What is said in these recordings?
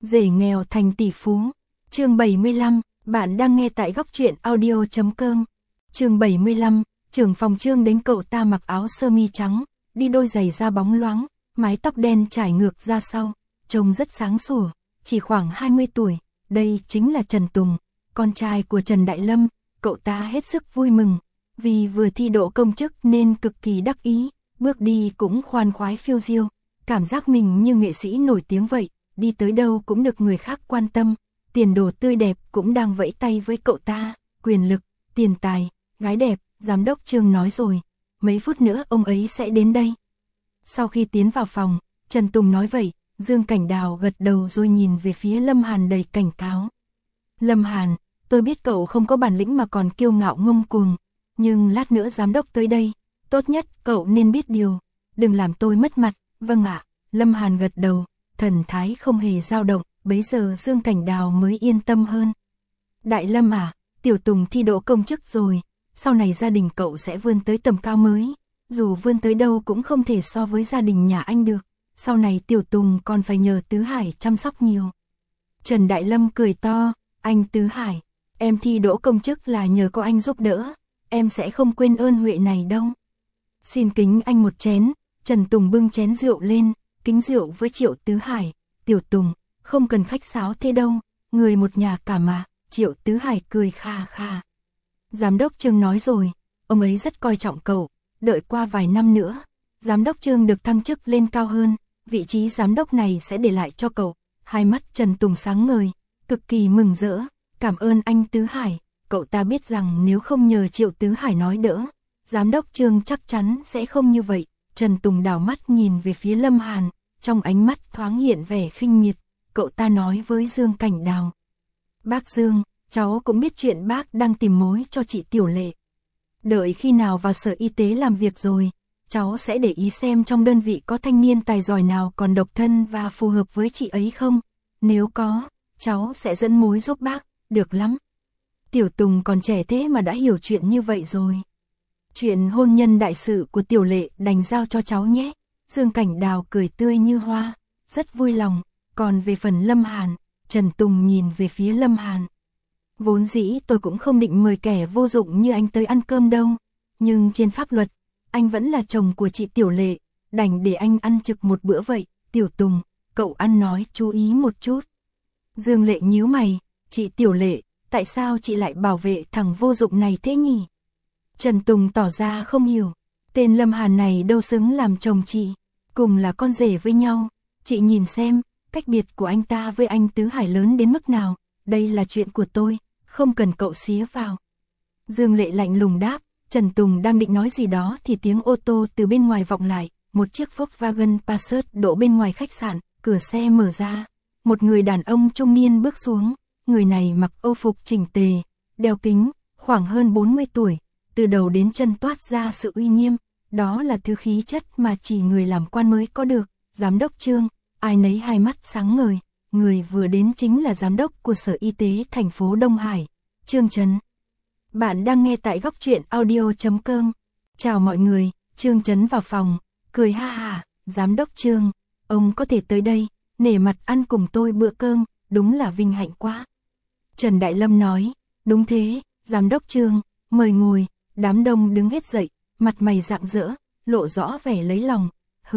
Rể nghèo thành tỷ phú. Chương 75, bạn đang nghe tại góc truyện audio.com. Chương 75, trưởng phòng Trương đến cậu ta mặc áo sơ mi trắng, đi đôi giày da bóng loáng, mái tóc đen trải ngược ra sau, trông rất sáng sủa, chỉ khoảng 20 tuổi, đây chính là Trần Tùng, con trai của Trần Đại Lâm. Cậu ta hết sức vui mừng, vì vừa thi đỗ công chức nên cực kỳ đắc ý, bước đi cũng khoan khoái phiêu diêu, cảm giác mình như nghệ sĩ nổi tiếng vậy, đi tới đâu cũng được người khác quan tâm, tiền đồ tươi đẹp cũng đang vẫy tay với cậu ta, quyền lực, tiền tài, gái đẹp, giám đốc Trương nói rồi, mấy phút nữa ông ấy sẽ đến đây. Sau khi tiến vào phòng, Trần Tùng nói vậy, Dương Cảnh Đào gật đầu rồi nhìn về phía Lâm Hàn đầy cảnh cáo. Lâm Hàn, tôi biết cậu không có bản lĩnh mà còn kiêu ngạo ngông cuồng, nhưng lát nữa giám đốc tới đây, tốt nhất cậu nên biết điều, đừng làm tôi mất mặt. Vâng ạ, Lâm Hàn gật đầu, thần thái không hề dao động, bấy giờ Dương Cảnh Đào mới yên tâm hơn. Đại Lâm à, Tiểu Tùng thi đỗ công chức rồi, sau này gia đình cậu sẽ vươn tới tầm cao mới, dù vươn tới đâu cũng không thể so với gia đình nhà anh được, sau này Tiểu Tùng còn phải nhờ Tứ Hải chăm sóc nhiều. Trần Đại Lâm cười to, anh Tứ Hải, em thi đỗ công chức là nhờ có anh giúp đỡ, em sẽ không quên ơn huệ này đâu. Xin kính anh một chén. Trần Tùng bưng chén rượu lên, kính rượu với Triệu Tứ Hải. Tiểu Tùng, không cần khách sáo thế đâu, người một nhà cả mà. Triệu Tứ Hải cười kha kha. Giám đốc Trương nói rồi, ông ấy rất coi trọng cậu, đợi qua vài năm nữa, giám đốc Trương được thăng chức lên cao hơn, vị trí giám đốc này sẽ để lại cho cậu. Hai mắt Trần Tùng sáng ngời, cực kỳ mừng rỡ, cảm ơn anh Tứ Hải. Cậu ta biết rằng nếu không nhờ Triệu Tứ Hải nói đỡ, giám đốc Trương chắc chắn sẽ không như vậy. Trần Tùng đảo mắt nhìn về phía Lâm Hàn, trong ánh mắt thoáng hiện vẻ khinh miệt, cậu ta nói với Dương Cảnh Đào. Bác Dương, cháu cũng biết chuyện bác đang tìm mối cho chị Tiểu Lệ. Đợi khi nào vào Sở Y tế làm việc rồi, cháu sẽ để ý xem trong đơn vị có thanh niên tài giỏi nào còn độc thân và phù hợp với chị ấy không. Nếu có, cháu sẽ dẫn mối giúp bác, được lắm. Tiểu Tùng còn trẻ thế mà đã hiểu chuyện như vậy rồi. Chuyện hôn nhân đại sự của Tiểu Lệ đành giao cho cháu nhé. Dương Cảnh Đào cười tươi như hoa, rất vui lòng. Còn về phần Lâm Hàn, Trần Tùng nhìn về phía Lâm Hàn. Vốn dĩ tôi cũng không định mời kẻ vô dụng như anh tới ăn cơm đâu. Nhưng trên pháp luật, anh vẫn là chồng của chị Tiểu Lệ, đành để anh ăn trực một bữa vậy. Tiểu Tùng, cậu ăn nói chú ý một chút. Dương Lệ nhíu mày, chị Tiểu Lệ, tại sao chị lại bảo vệ thằng vô dụng này thế nhỉ? Trần Tùng tỏ ra không hiểu, tên Lâm Hàn này đâu xứng làm chồng chị, cùng là con rể với nhau, chị nhìn xem, cách biệt của anh ta với anh Tứ Hải lớn đến mức nào, đây là chuyện của tôi, không cần cậu xía vào. Dương Lệ lạnh lùng đáp, Trần Tùng đang định nói gì đó thì tiếng ô tô từ bên ngoài vọng lại, một chiếc Volkswagen Passat đỗ bên ngoài khách sạn, cửa xe mở ra, một người đàn ông trung niên bước xuống, người này mặc âu phục chỉnh tề, đeo kính, khoảng hơn 40 tuổi. Từ đầu đến chân toát ra sự uy nghiêm, đó là thứ khí chất mà chỉ người làm quan mới có được. Giám đốc Trương, ai nấy hai mắt sáng ngời, người vừa đến chính là giám đốc của Sở Y tế thành phố Đông Hải, Trương Chấn. Bạn đang nghe tại góc truyện audio.com. Chào mọi người, Trương Chấn vào phòng, cười ha ha, giám đốc Trương, ông có thể tới đây, nể mặt ăn cùng tôi bữa cơm, đúng là vinh hạnh quá. Trần Đại Lâm nói, đúng thế, giám đốc Trương, mời ngồi. Đám đông đứng hết dậy, mặt mày rạng rỡ, lộ rõ vẻ lấy lòng.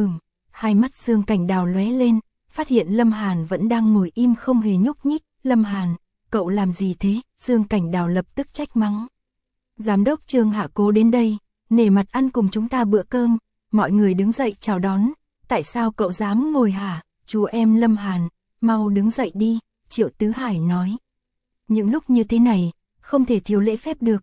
Hai mắt Dương Cảnh Đào lóe lên, phát hiện Lâm Hàn vẫn đang ngồi im không hề nhúc nhích. Lâm Hàn, cậu làm gì thế? Dương Cảnh Đào lập tức trách mắng. Giám đốc Trương hạ cố đến đây, nể mặt ăn cùng chúng ta bữa cơm, mọi người đứng dậy chào đón. Tại sao cậu dám ngồi hả? Chú em Lâm Hàn, mau đứng dậy đi, Triệu Tứ Hải nói. Những lúc như thế này, không thể thiếu lễ phép được,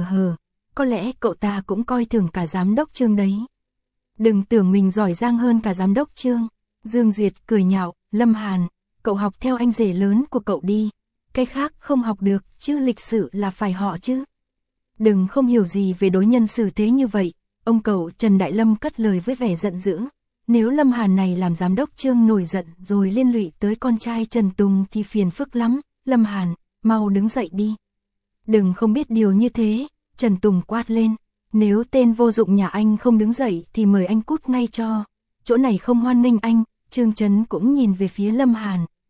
có lẽ cậu ta cũng coi thường cả giám đốc Trương đấy. Đừng tưởng mình giỏi giang hơn cả giám đốc Trương. Dương Duyệt cười nhạo, Lâm Hàn, cậu học theo anh rể lớn của cậu đi. Cái khác không học được, chứ lịch sử là phải họ chứ. Đừng không hiểu gì về đối nhân xử thế như vậy. Ông cậu Trần Đại Lâm cất lời với vẻ giận dữ. Nếu Lâm Hàn này làm giám đốc Trương nổi giận rồi liên lụy tới con trai Trần Tùng thì phiền phức lắm. Lâm Hàn, mau đứng dậy đi. Đừng không biết điều như thế. Trần Tùng quát lên, nếu tên vô dụng nhà anh không đứng dậy thì mời anh cút ngay cho, chỗ này không hoan nghênh anh. Trương Chấn cũng nhìn về phía Lâm Hàn,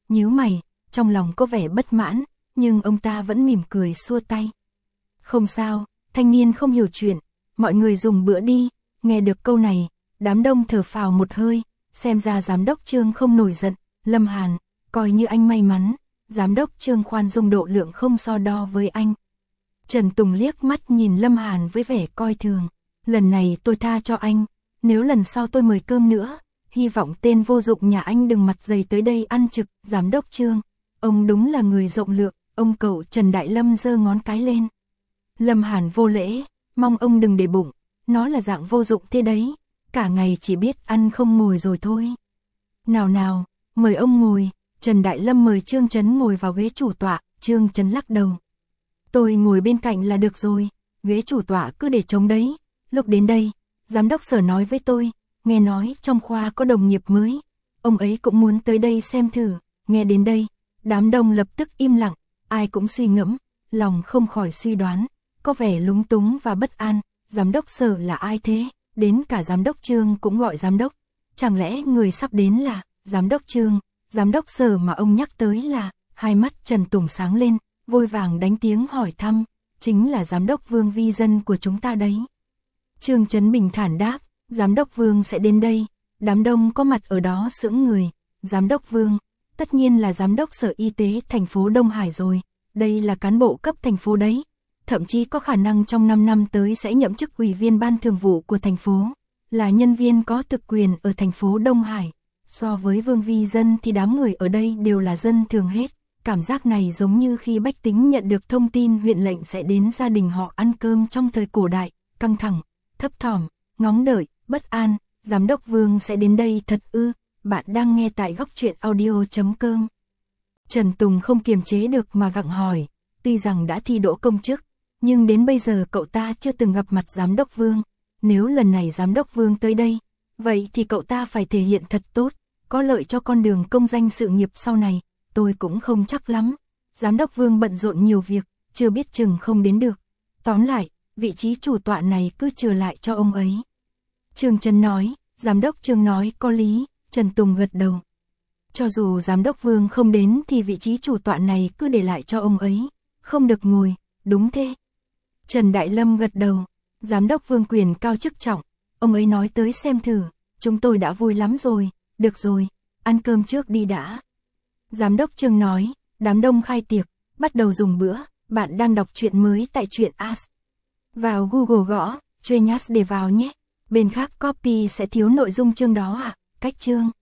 nhíu mày, trong lòng có vẻ bất mãn, nhưng ông ta vẫn mỉm cười xua tay. Không sao, thanh niên không hiểu chuyện, mọi người dùng bữa đi. Nghe được câu này, đám đông thở phào một hơi, xem ra giám đốc Trương không nổi giận. Lâm Hàn, coi như anh may mắn, giám đốc Trương khoan dung độ lượng không so đo với anh. Trần Tùng liếc mắt nhìn Lâm Hàn với vẻ coi thường. Lần này tôi tha cho anh, nếu lần sau tôi mời cơm nữa, hy vọng tên vô dụng nhà anh đừng mặt dày tới đây ăn trực. Giám đốc Trương, ông đúng là người rộng lượng. Ông cậu Trần Đại Lâm giơ ngón cái lên. Lâm Hàn vô lễ, mong ông đừng để bụng, nó là dạng vô dụng thế đấy, cả ngày chỉ biết ăn không ngồi rồi thôi. Nào nào, mời ông ngồi. Trần Đại Lâm mời Trương Chấn ngồi vào ghế chủ tọa. Trương Chấn lắc đầu. Tôi ngồi bên cạnh là được rồi, ghế chủ tọa cứ để trống đấy. Lúc đến đây, giám đốc Sở nói với tôi, nghe nói trong khoa có đồng nghiệp mới, ông ấy cũng muốn tới đây xem thử. Nghe đến đây, đám đông lập tức im lặng, ai cũng suy ngẫm, lòng không khỏi suy đoán, có vẻ lúng túng và bất an. Giám đốc Sở là ai thế? Đến cả giám đốc Trương cũng gọi giám đốc. Chẳng lẽ người sắp đến là giám đốc Trương? Giám đốc Sở mà ông nhắc tới là? Hai mắt Trần Tùng sáng lên, vội vàng đánh tiếng hỏi thăm, chính là giám đốc Vương Vi Dân của chúng ta đấy. Trương Chấn bình thản đáp, giám đốc Vương sẽ đến đây. Đám đông có mặt ở đó sững người. Giám đốc Vương, tất nhiên là giám đốc Sở Y tế thành phố Đông Hải rồi, đây là cán bộ cấp thành phố đấy. Thậm chí có khả năng trong 5 năm tới sẽ nhậm chức ủy viên ban thường vụ của thành phố, là nhân viên có thực quyền ở thành phố Đông Hải. So với Vương Vi Dân thì đám người ở đây đều là dân thường hết. Cảm giác này giống như khi bách tính nhận được thông tin huyện lệnh sẽ đến gia đình họ ăn cơm trong thời cổ đại, căng thẳng, thấp thỏm, ngóng đợi, bất an. Giám đốc Vương sẽ đến đây thật ư? Bạn đang nghe tại Góc Truyện Audio.com. Trần Tùng không kiềm chế được mà gặng hỏi, tuy rằng đã thi đỗ công chức, nhưng đến bây giờ cậu ta chưa từng gặp mặt giám đốc Vương. Nếu lần này giám đốc Vương tới đây, vậy thì cậu ta phải thể hiện thật tốt, có lợi cho con đường công danh sự nghiệp sau này. Tôi cũng không chắc lắm. Giám đốc Vương bận rộn nhiều việc, chưa biết chừng không đến được. Tóm lại, vị trí chủ tọa này cứ trừ lại cho ông ấy. Trương Chấn nói, giám đốc Trương nói có lý. Trần Tùng gật đầu. Cho dù giám đốc Vương không đến thì vị trí chủ tọa này cứ để lại cho ông ấy. Không được ngồi, đúng thế. Trần Đại Lâm gật đầu. Giám đốc Vương quyền cao chức trọng, ông ấy nói tới xem thử. Chúng tôi đã vui lắm rồi. Được rồi, ăn cơm trước đi đã. Giám đốc Trương nói, đám đông khai tiệc, bắt đầu dùng bữa. Bạn đang đọc truyện mới tại truyện As. Vào Google gõ, Truyện As để vào nhé. Bên khác copy sẽ thiếu nội dung chương đó à? Cách chương.